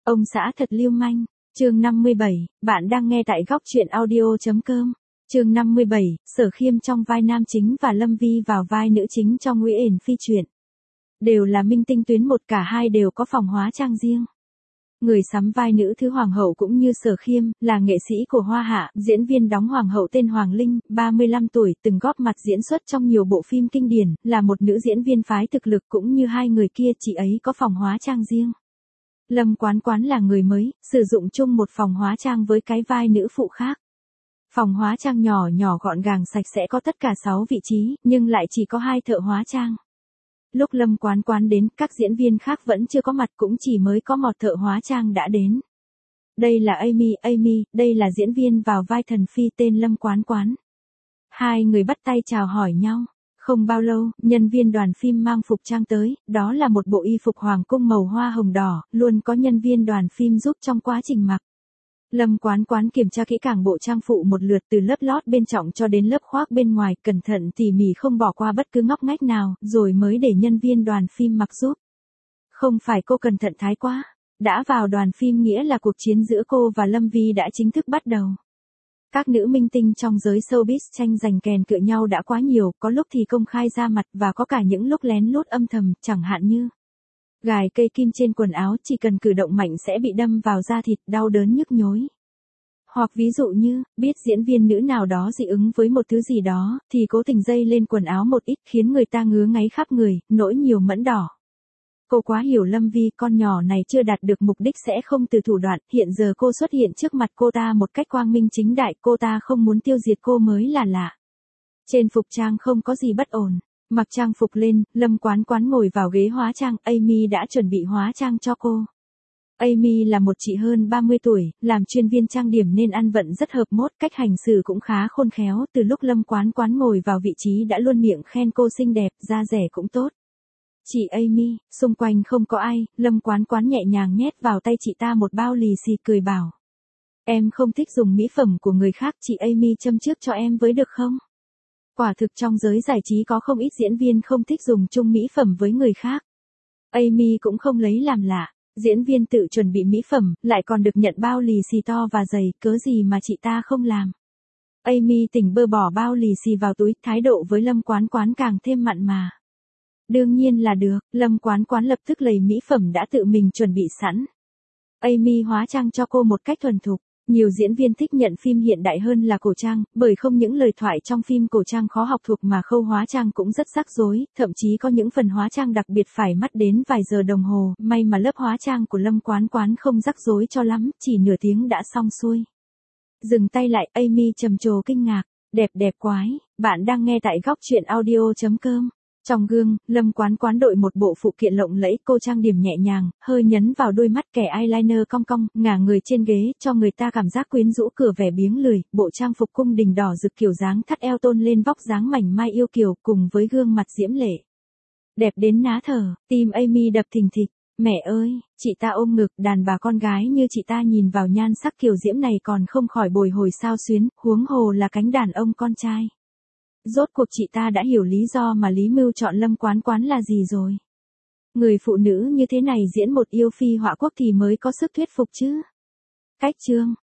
Ông xã thật lưu manh. Chương 57, bạn đang nghe tại góc truyện audio.com. Chương 57, Sở Khiêm trong vai nam chính và Lâm Vi vào vai nữ chính trong Ngụy Ẩn Phi truyện. Đều là minh tinh tuyến một, cả hai đều có phòng hóa trang riêng. Người sắm vai nữ thứ hoàng hậu cũng như Sở Khiêm, là nghệ sĩ của Hoa Hạ, diễn viên đóng hoàng hậu tên Hoàng Linh, 35 tuổi, từng góp mặt diễn xuất trong nhiều bộ phim kinh điển, là một nữ diễn viên phái thực lực cũng như hai người kia, chị ấy có phòng hóa trang riêng. Lâm Quán Quán là người mới, sử dụng chung một phòng hóa trang với cái vai nữ phụ khác. Phòng hóa trang nhỏ nhỏ gọn gàng sạch sẽ có tất cả 6 vị trí, nhưng lại chỉ có 2 thợ hóa trang. Lúc Lâm Quán Quán đến, các diễn viên khác vẫn chưa có mặt, cũng chỉ mới có một thợ hóa trang đã đến. Đây là Amy, đây là diễn viên vào vai Thần Phi tên Lâm Quán Quán. Hai người bắt tay chào hỏi nhau. Không bao lâu, nhân viên đoàn phim mang phục trang tới, đó là một bộ y phục hoàng cung màu hoa hồng đỏ, luôn có nhân viên đoàn phim giúp trong quá trình mặc. Lâm Quán Quán kiểm tra kỹ càng bộ trang phụ một lượt từ lớp lót bên trong cho đến lớp khoác bên ngoài, cẩn thận tỉ mỉ không bỏ qua bất cứ ngóc ngách nào, rồi mới để nhân viên đoàn phim mặc giúp. Không phải cô cẩn thận thái quá, đã vào đoàn phim nghĩa là cuộc chiến giữa cô và Lâm Vi đã chính thức bắt đầu. Các nữ minh tinh trong giới showbiz tranh giành kèn cựa nhau đã quá nhiều, có lúc thì công khai ra mặt và có cả những lúc lén lút âm thầm, chẳng hạn như gài cây kim trên quần áo, chỉ cần cử động mạnh sẽ bị đâm vào da thịt, đau đớn nhức nhối. Hoặc ví dụ như, biết diễn viên nữ nào đó dị ứng với một thứ gì đó, thì cố tình dây lên quần áo một ít khiến người ta ngứa ngáy khắp người, nỗi nhiều mẫn đỏ. Cô quá hiểu Lâm Vi, con nhỏ này chưa đạt được mục đích sẽ không từ thủ đoạn, hiện giờ cô xuất hiện trước mặt cô ta một cách quang minh chính đại, cô ta không muốn tiêu diệt cô mới là lạ. Trên phục trang không có gì bất ổn, mặc trang phục lên, Lâm Quán Quán ngồi vào ghế hóa trang, Amy đã chuẩn bị hóa trang cho cô. Amy là một chị hơn 30 tuổi, làm chuyên viên trang điểm nên ăn vận rất hợp mốt, cách hành xử cũng khá khôn khéo, từ lúc Lâm Quán Quán ngồi vào vị trí đã luôn miệng khen cô xinh đẹp, da dẻ cũng tốt. Chị Amy, xung quanh không có ai, Lâm Quán Quán nhẹ nhàng nhét vào tay chị ta một bao lì xì cười bảo. Em không thích dùng mỹ phẩm của người khác, chị Amy châm trước cho em với được không? Quả thực trong giới giải trí có không ít diễn viên không thích dùng chung mỹ phẩm với người khác. Amy cũng không lấy làm lạ, diễn viên tự chuẩn bị mỹ phẩm, lại còn được nhận bao lì xì to và dày, cớ gì mà chị ta không làm. Amy tỉnh bơ bỏ bao lì xì vào túi, thái độ với Lâm Quán Quán càng thêm mặn mà. Đương nhiên là được, Lâm Quán Quán lập tức lấy mỹ phẩm đã tự mình chuẩn bị sẵn. Amy hóa trang cho cô một cách thuần thục. Nhiều diễn viên thích nhận phim hiện đại hơn là cổ trang, bởi không những lời thoại trong phim cổ trang khó học thuộc mà khâu hóa trang cũng rất rắc rối, thậm chí có những phần hóa trang đặc biệt phải mất đến vài giờ đồng hồ, may mà lớp hóa trang của Lâm Quán Quán không rắc rối cho lắm, chỉ nửa tiếng đã xong xuôi. Dừng tay lại, Amy trầm trồ kinh ngạc, đẹp quái, bạn đang nghe tại góc truyện audio.com. Trong gương, Lâm Quán Quán đội một bộ phụ kiện lộng lẫy, cô trang điểm nhẹ nhàng, hơi nhấn vào đôi mắt, kẻ eyeliner cong cong, ngả người trên ghế, cho người ta cảm giác quyến rũ cửa vẻ biếng lười, bộ trang phục cung đình đỏ rực kiểu dáng thắt eo tôn lên vóc dáng mảnh mai yêu kiều, cùng với gương mặt diễm lệ. Đẹp đến ná thở, tim Amy đập thình thịch, mẹ ơi, chị ta ôm ngực, đàn bà con gái như chị ta nhìn vào nhan sắc kiều diễm này còn không khỏi bồi hồi xao xuyến, huống hồ là cánh đàn ông con trai. Rốt cuộc chị ta đã hiểu lý do mà Lý Mưu chọn Lâm Quán Quán là gì rồi. Người phụ nữ như thế này diễn một yêu phi họa quốc thì mới có sức thuyết phục chứ. Cách chương,